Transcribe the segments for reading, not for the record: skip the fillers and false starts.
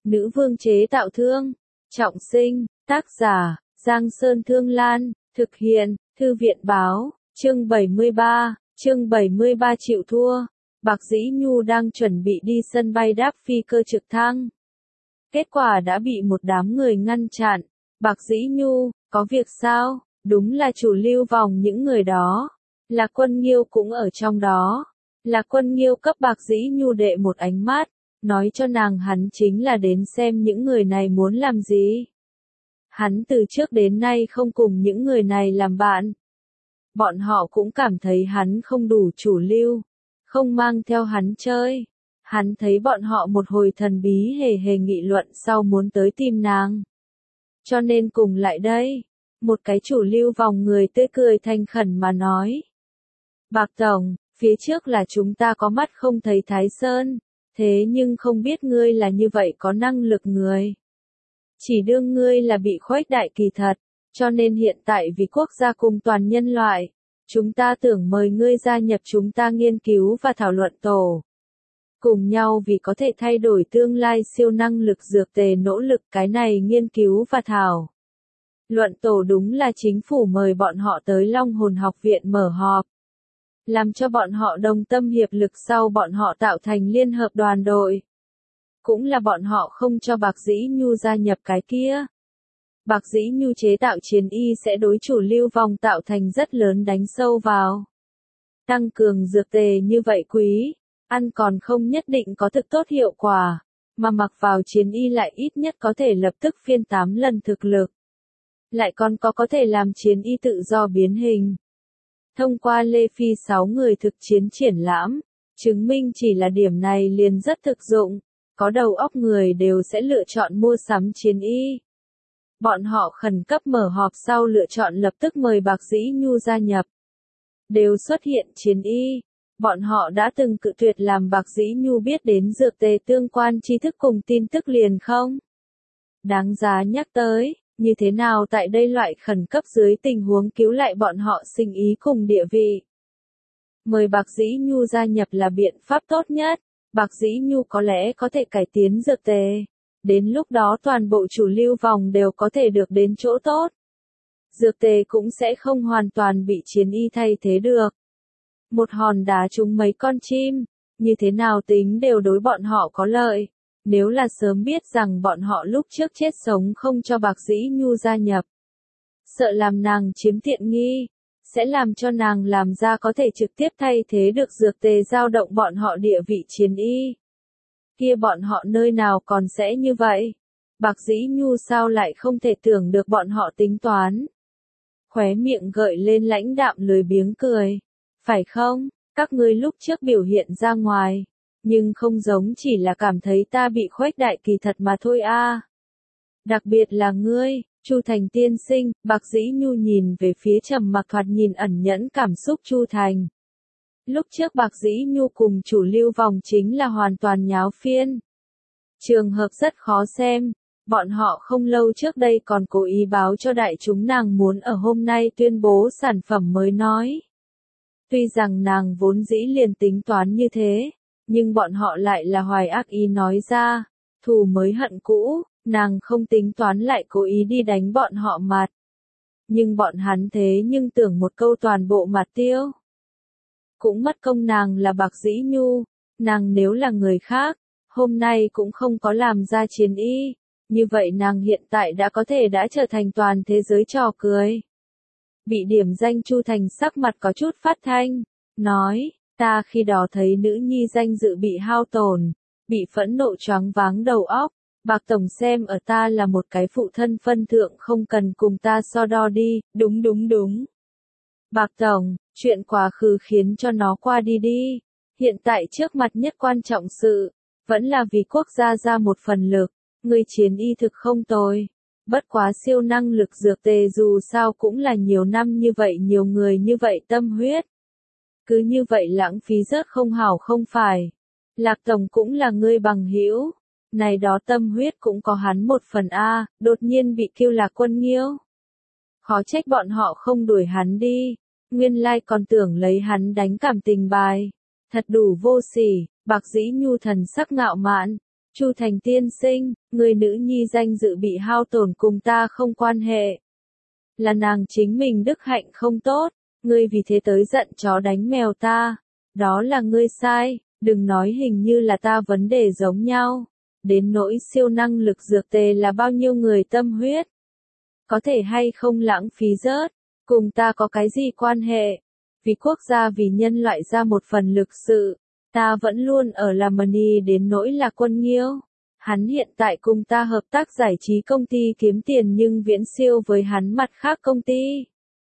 Nữ vương chế tạo thương. Trọng sinh. Tác giả, Giang Sơn Thương Lan. Thực hiện, Thư viện Báo. Chương 73. Chương 73 chịu thua. Bạc Dĩ Nhu đang chuẩn bị đi sân bay đáp phi cơ trực thăng. Kết quả đã bị một đám người ngăn chặn. Bạc Dĩ Nhu, có việc sao? Đúng là chủ lưu vòng những người đó. Lạc Quân Nghiêu cũng ở trong đó. Lạc Quân Nghiêu cấp Bạc Dĩ Nhu đệ một ánh mắt, nói cho nàng hắn chính là đến xem những người này muốn làm gì. Hắn từ trước đến nay không cùng những người này làm bạn. Bọn họ cũng cảm thấy hắn không đủ chủ lưu, không mang theo hắn chơi. Hắn thấy bọn họ một hồi thần bí hề hề nghị luận sau muốn tới tìm nàng. Cho nên cùng lại đây. Một cái chủ lưu vòng người tươi cười thành khẩn mà nói. Bạc Tổng, phía trước là chúng ta có mắt không thấy Thái Sơn, thế nhưng không biết ngươi là như vậy có năng lực người. Chỉ đương ngươi là bị khuếch đại kỳ thật, cho nên hiện tại vì quốc gia cùng toàn nhân loại, chúng ta tưởng mời ngươi gia nhập chúng ta nghiên cứu và thảo luận tổ. Cùng nhau vì có thể thay đổi tương lai siêu năng lực dược tề nỗ lực cái này nghiên cứu và thảo luận tổ đúng là chính phủ mời bọn họ tới Long Hồn học viện mở họp. Làm cho bọn họ đồng tâm hiệp lực sau bọn họ tạo thành liên hợp đoàn đội. Cũng là bọn họ không cho Bạc Dĩ Nhu gia nhập cái kia. Bạc Dĩ Nhu chế tạo chiến y sẽ đối chủ lưu vòng tạo thành rất lớn đánh sâu vào. Tăng cường dược tề như vậy quý, ăn còn không nhất định có thực tốt hiệu quả, mà mặc vào chiến y lại ít nhất có thể lập tức phiên 8 lần thực lực. Lại còn có thể làm chiến y tự do biến hình. Thông qua Lê Phi 6 người thực chiến triển lãm, chứng minh chỉ là điểm này liền rất thực dụng, có đầu óc người đều sẽ lựa chọn mua sắm chiến y. Bọn họ khẩn cấp mở họp sau lựa chọn lập tức mời Bạc Dĩ Nhu gia nhập. Đều xuất hiện chiến y, bọn họ đã từng cự tuyệt làm Bạc Dĩ Nhu biết đến dược tề tương quan tri thức cùng tin tức liền không? Đáng giá nhắc tới. Như thế nào tại đây loại khẩn cấp dưới tình huống cứu lại bọn họ sinh ý cùng địa vị. Mời Bạc Dĩ Nhu gia nhập là biện pháp tốt nhất, Bạc Dĩ Nhu có lẽ có thể cải tiến dược tề. Đến lúc đó toàn bộ chủ lưu vòng đều có thể được đến chỗ tốt. Dược tề cũng sẽ không hoàn toàn bị chiến y thay thế được. Một hòn đá trúng mấy con chim, như thế nào tính đều đối bọn họ có lợi. Nếu là sớm biết rằng bọn họ lúc trước chết sống không cho Bạc Dĩ Nhu gia nhập. Sợ làm nàng chiếm tiện nghi, sẽ làm cho nàng làm ra có thể trực tiếp thay thế được dược tề dao động bọn họ địa vị chiến y. Kia bọn họ nơi nào còn sẽ như vậy? Bạc Dĩ Nhu sao lại không thể tưởng được bọn họ tính toán? Khóe miệng gợi lên lãnh đạm lười biếng cười. Phải không? Các ngươi lúc trước biểu hiện ra ngoài. Nhưng không giống chỉ là cảm thấy ta bị khuếch đại kỳ thật mà thôi a. Đặc biệt là ngươi, Chu Thành tiên sinh, Bạc Dĩ Nhu nhìn về phía trầm mặc thoạt nhìn ẩn nhẫn cảm xúc Chu Thành. Lúc trước Bạc Dĩ Nhu cùng chủ lưu vòng chính là hoàn toàn nháo phiên. Trường hợp rất khó xem, bọn họ không lâu trước đây còn cố ý báo cho đại chúng nàng muốn ở hôm nay tuyên bố sản phẩm mới nói. Tuy rằng nàng vốn dĩ liền tính toán như thế. Nhưng bọn họ lại là hoài ác ý nói ra, thù mới hận cũ, nàng không tính toán lại cố ý đi đánh bọn họ mặt. Nhưng bọn hắn thế nhưng tưởng một câu toàn bộ mặt tiêu. Cũng mất công nàng là Bạc Dĩ Nhu, nàng nếu là người khác, hôm nay cũng không có làm ra chiến y, như vậy nàng hiện tại đã có thể đã trở thành toàn thế giới trò cười. Bị điểm danh Chu Thành sắc mặt có chút phát thanh, nói. Ta khi đó thấy nữ nhi danh dự bị hao tổn, bị phẫn nộ choáng váng đầu óc, Bạc Tổng xem ở ta là một cái phụ thân phân thượng không cần cùng ta so đo đi, đúng. Bạc Tổng, chuyện quá khứ khiến cho nó qua đi đi, hiện tại trước mặt nhất quan trọng sự, vẫn là vì quốc gia ra một phần lực, người chiến y thực không tồi. Bất quá siêu năng lực dược tề dù sao cũng là nhiều năm như vậy nhiều người như vậy tâm huyết. Cứ như vậy lãng phí rất không hảo không phải. Lạc Tổng cũng là người bằng hữu, này đó tâm huyết cũng có hắn một phần a, đột nhiên bị kêu Lạc Quân Nghiêu. Khó trách bọn họ không đuổi hắn đi, nguyên lai còn tưởng lấy hắn đánh cảm tình bài. Thật đủ vô sỉ, Bạc Dĩ Nhu thần sắc ngạo mạn, Chu Thành tiên sinh, người nữ nhi danh dự bị hao tổn cùng ta không quan hệ. Là nàng chính mình đức hạnh không tốt, ngươi vì thế tới giận chó đánh mèo ta. Đó là ngươi sai, đừng nói hình như là ta vấn đề giống nhau. Đến nỗi siêu năng lực dược tề là bao nhiêu người tâm huyết. Có thể hay không lãng phí rớt, cùng ta có cái gì quan hệ. Vì quốc gia vì nhân loại ra một phần lực sự, ta vẫn luôn ở làm money đến nỗi là Quân Nghiêu. Hắn hiện tại cùng ta hợp tác giải trí công ty kiếm tiền nhưng viễn siêu với hắn mặt khác công ty.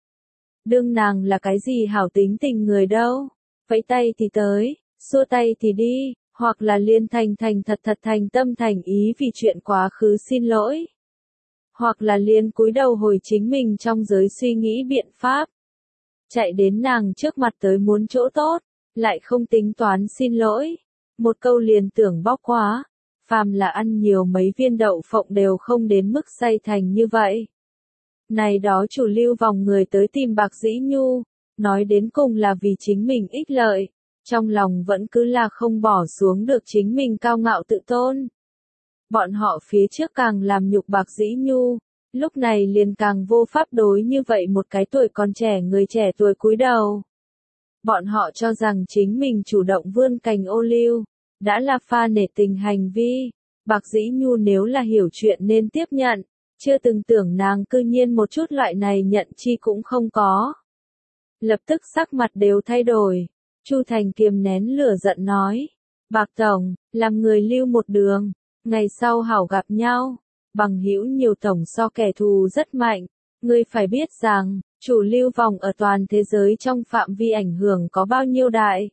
Đương nàng là cái gì hảo tính tình người đâu, vẫy tay thì tới, xua tay thì đi, hoặc là liên thành thật thành tâm thành ý vì chuyện quá khứ xin lỗi. Hoặc là liên cúi đầu hồi chính mình trong giới suy nghĩ biện pháp. Chạy đến nàng trước mặt tới muốn chỗ tốt, lại không tính toán xin lỗi. Một câu liền tưởng bóc quá, phàm là ăn nhiều mấy viên đậu phộng đều không đến mức say thành như vậy. Này đó chủ lưu vòng người tới tìm Bạc Dĩ Nhu, nói đến cùng là vì chính mình ích lợi, trong lòng vẫn cứ là không bỏ xuống được chính mình cao ngạo tự tôn. Bọn họ phía trước càng làm nhục Bạc Dĩ Nhu, lúc này liền càng vô pháp đối như vậy một cái tuổi còn trẻ người trẻ tuổi cúi đầu. Bọn họ cho rằng chính mình chủ động vươn cành ô liu, đã là pha nể tình hành vi. Bạc Dĩ Nhu nếu là hiểu chuyện nên tiếp nhận, chưa từng tưởng nàng cư nhiên một chút loại này nhận chi cũng không có. Lập tức sắc mặt đều thay đổi, Chu Thành kiềm nén lửa giận nói, Bạc Tổng, làm người lưu một đường, ngày sau hảo gặp nhau, bằng hữu nhiều tổng so kẻ thù rất mạnh, ngươi phải biết rằng, chủ lưu vòng ở toàn thế giới trong phạm vi ảnh hưởng có bao nhiêu đại.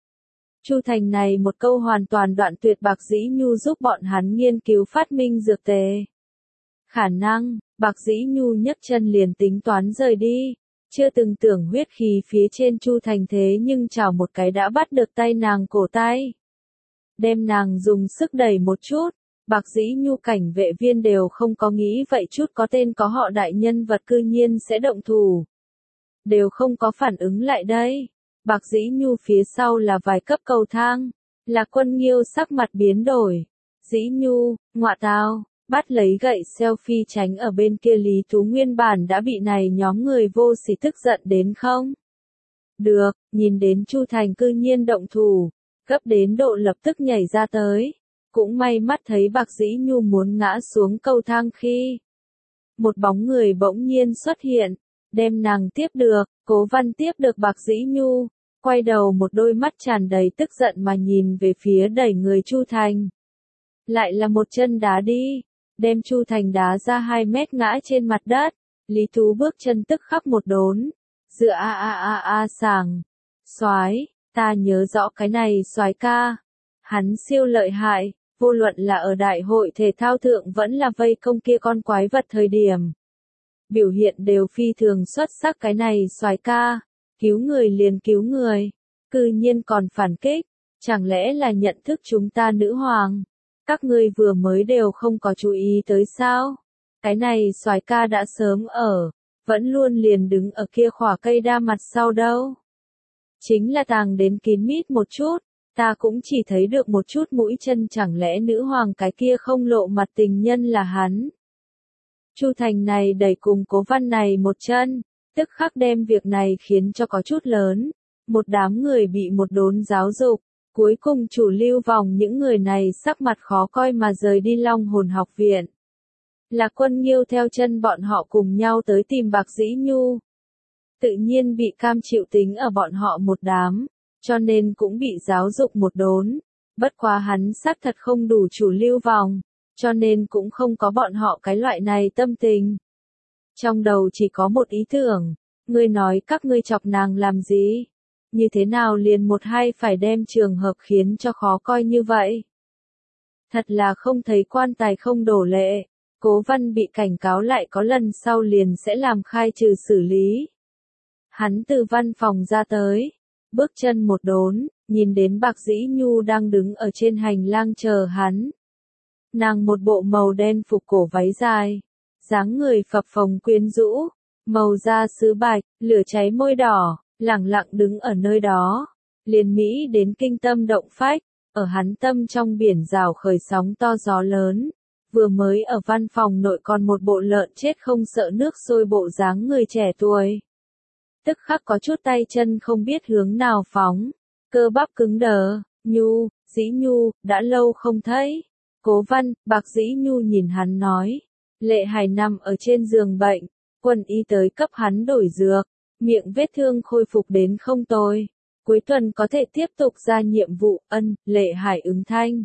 Chu Thành này một câu hoàn toàn đoạn tuyệt Bạc Dĩ Nhu giúp bọn hắn nghiên cứu phát minh dược tề. Khả năng, Bạc Dĩ Nhu nhấc chân liền tính toán rời đi, chưa từng tưởng huyết khí phía trên Chu Thành thế nhưng chảo một cái đã bắt được tay nàng cổ tay. Đem nàng dùng sức đẩy một chút, Bạc Dĩ Nhu cảnh vệ viên đều không có nghĩ vậy chút có tên có họ đại nhân vật cư nhiên sẽ động thủ. Đều không có phản ứng lại đây. Bạc Dĩ Nhu phía sau là vài cấp cầu thang, là Quân Nghiêu sắc mặt biến đổi. Dĩ Nhu, ngọa tao, bắt lấy gậy selfie tránh ở bên kia Lý Tú nguyên bản đã bị này nhóm người vô sỉ tức giận đến không? Được, nhìn đến Chu Thành cư nhiên động thủ, gấp đến độ lập tức nhảy ra tới. Cũng may mắt thấy Bạc Dĩ Nhu muốn ngã xuống cầu thang khi một bóng người bỗng nhiên xuất hiện, đem nàng tiếp được. Cố Văn tiếp được Bạc Dĩ Nhu, quay đầu một đôi mắt tràn đầy tức giận mà nhìn về phía đẩy người Chu Thành. Lại là một chân đá đi, đem Chu Thành đá ra 2 mét ngã trên mặt đất. Lý Tú bước chân tức khắc một đốn, dựa sảng. Soái, ta nhớ rõ cái này soái ca. Hắn siêu lợi hại, vô luận là ở đại hội thể thao thượng vẫn là vây công kia con quái vật thời điểm. Biểu hiện đều phi thường xuất sắc cái này soái ca, cứu người liền cứu người, cư nhiên còn phản kích, chẳng lẽ là nhận thức chúng ta nữ hoàng? Các ngươi vừa mới đều không có chú ý tới sao? Cái này soái ca đã sớm ở, vẫn luôn liền đứng ở kia khỏa cây đa mặt sau đâu. Chính là tàng đến kín mít một chút, ta cũng chỉ thấy được một chút mũi chân, chẳng lẽ nữ hoàng cái kia không lộ mặt tình nhân là hắn? Chu Thành này đẩy cùng Cố Văn này một chân, tức khắc đem việc này khiến cho có chút lớn. Một đám người bị một đốn giáo dục, cuối cùng chủ lưu vòng những người này sắc mặt khó coi mà rời đi Long Hồn học viện. Là Quân Nghiêu theo chân bọn họ cùng nhau tới tìm Bạc Dĩ Nhu. Tự nhiên bị cam chịu tính ở bọn họ một đám, cho nên cũng bị giáo dục một đốn. Bất quá hắn xác thật không đủ chủ lưu vòng, cho nên cũng không có bọn họ cái loại này tâm tình. Trong đầu chỉ có một ý tưởng, ngươi nói các ngươi chọc nàng làm gì? Như thế nào liền một hai phải đem trường hợp khiến cho khó coi như vậy? Thật là không thấy quan tài không đổ lệ. Cố Văn bị cảnh cáo lại có lần sau liền sẽ làm khai trừ xử lý. Hắn từ văn phòng ra tới, bước chân một đốn, nhìn đến Bạc Dĩ Nhu đang đứng ở trên hành lang chờ hắn. Nàng một bộ màu đen phục cổ váy dài, dáng người phập phồng quyến rũ, màu da sứ bạch, lửa cháy môi đỏ, lẳng lặng đứng ở nơi đó, liền mỹ đến kinh tâm động phách, ở hắn tâm trong biển rào khởi sóng to gió lớn. Vừa mới ở văn phòng nội còn một bộ lợn chết không sợ nước sôi bộ dáng người trẻ tuổi. Tức khắc có chút tay chân không biết hướng nào phóng, cơ bắp cứng đờ, Dĩ Nhu, đã lâu không thấy. Cố Văn, Bạc Dĩ Nhu nhìn hắn nói. Lệ Hải nằm ở trên giường bệnh, quân y tới cấp hắn đổi dược, miệng vết thương khôi phục đến không tồi. Cuối tuần có thể tiếp tục ra nhiệm vụ, Lệ Hải ứng thanh.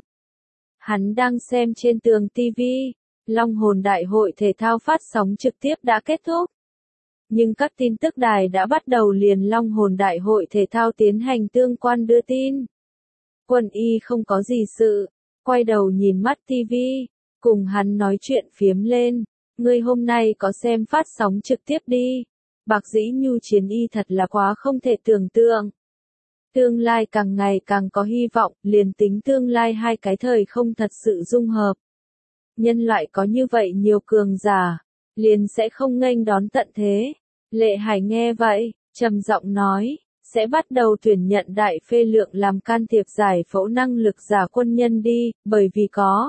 Hắn đang xem trên tường TV, Long Hồn Đại hội thể thao phát sóng trực tiếp đã kết thúc. Nhưng các tin tức đài đã bắt đầu liền Long Hồn Đại hội thể thao tiến hành tương quan đưa tin. Quân y không có gì sự, quay đầu nhìn mắt TV, cùng hắn nói chuyện phiếm lên. Ngươi hôm nay có xem phát sóng trực tiếp đi. Bạc Dĩ Nhu chiến y thật là quá không thể tưởng tượng. Tương lai càng ngày càng có hy vọng, liền tính tương lai hai cái thời không thật sự dung hợp. Nhân loại có như vậy nhiều cường giả, liền sẽ không nghênh đón tận thế. Lệ Hải nghe vậy, trầm giọng nói, sẽ bắt đầu tuyển nhận đại phê lượng làm can thiệp giải phẫu năng lực giả quân nhân đi, bởi vì có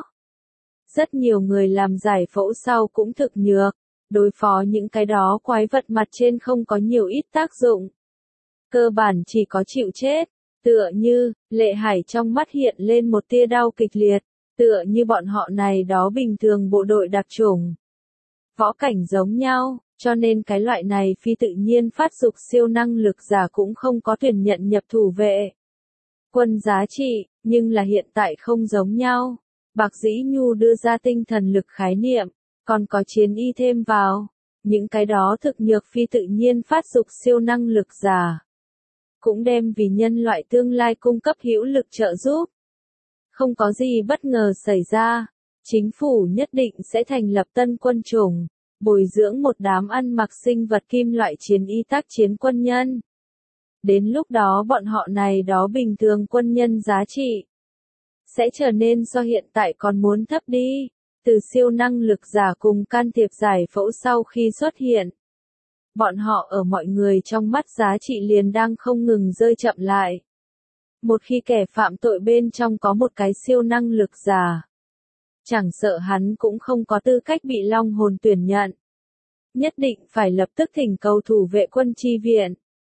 rất nhiều người làm giải phẫu sau cũng thực nhược, đối phó những cái đó quái vật mặt trên không có nhiều ít tác dụng. Cơ bản chỉ có chịu chết, tựa như, Lệ Hải trong mắt hiện lên một tia đau kịch liệt, tựa như bọn họ này đó bình thường bộ đội đặc chủng. Võ cảnh giống nhau, cho nên cái loại này phi tự nhiên phát dục siêu năng lực giả cũng không có tuyển nhận nhập thủ vệ. Quân giá trị, nhưng là hiện tại không giống nhau. Bạc Dĩ Nhu đưa ra tinh thần lực khái niệm, còn có chiến y thêm vào. Những cái đó thực nhược phi tự nhiên phát dục siêu năng lực giả. Cũng đem vì nhân loại tương lai cung cấp hữu lực trợ giúp. Không có gì bất ngờ xảy ra, chính phủ nhất định sẽ thành lập tân quân chủng, bồi dưỡng một đám ăn mặc sinh vật kim loại chiến y tác chiến quân nhân. Đến lúc đó bọn họ này đó bình thường quân nhân giá trị sẽ trở nên so hiện tại còn muốn thấp đi, từ siêu năng lực giả cùng can thiệp giải phẫu sau khi xuất hiện. Bọn họ ở mọi người trong mắt giá trị liền đang không ngừng rơi chậm lại. Một khi kẻ phạm tội bên trong có một cái siêu năng lực giả, chẳng sợ hắn cũng không có tư cách bị Long Hồn tuyển nhận. Nhất định phải lập tức thỉnh cầu thủ vệ quân chi viện.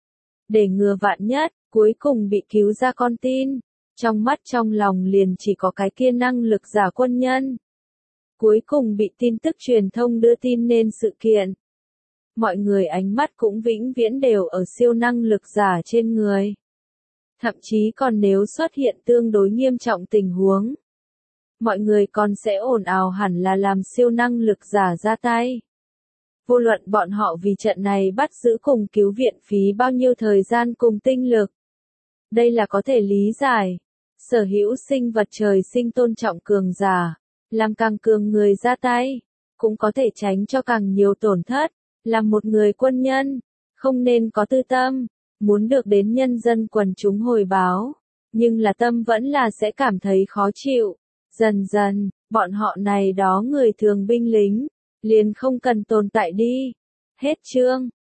Để ngừa vạn nhất, cuối cùng bị cứu ra con tin. Trong mắt trong lòng liền chỉ có cái kia năng lực giả quân nhân. Cuối cùng bị tin tức truyền thông đưa tin nên sự kiện. Mọi người ánh mắt cũng vĩnh viễn đều ở siêu năng lực giả trên người. Thậm chí còn nếu xuất hiện tương đối nghiêm trọng tình huống, mọi người còn sẽ ồn ào hẳn là làm siêu năng lực giả ra tay. Vô luận bọn họ vì trận này bắt giữ cùng cứu viện phí bao nhiêu thời gian cùng tinh lực. Đây là có thể lý giải. Sở hữu sinh vật trời sinh tôn trọng cường giả, làm càng cường người ra tay, cũng có thể tránh cho càng nhiều tổn thất. Làm một người quân nhân, không nên có tư tâm, muốn được đến nhân dân quần chúng hồi báo, nhưng là tâm vẫn là sẽ cảm thấy khó chịu. Dần dần, bọn họ này đó người thường binh lính, liền không cần tồn tại đi. Hết chương.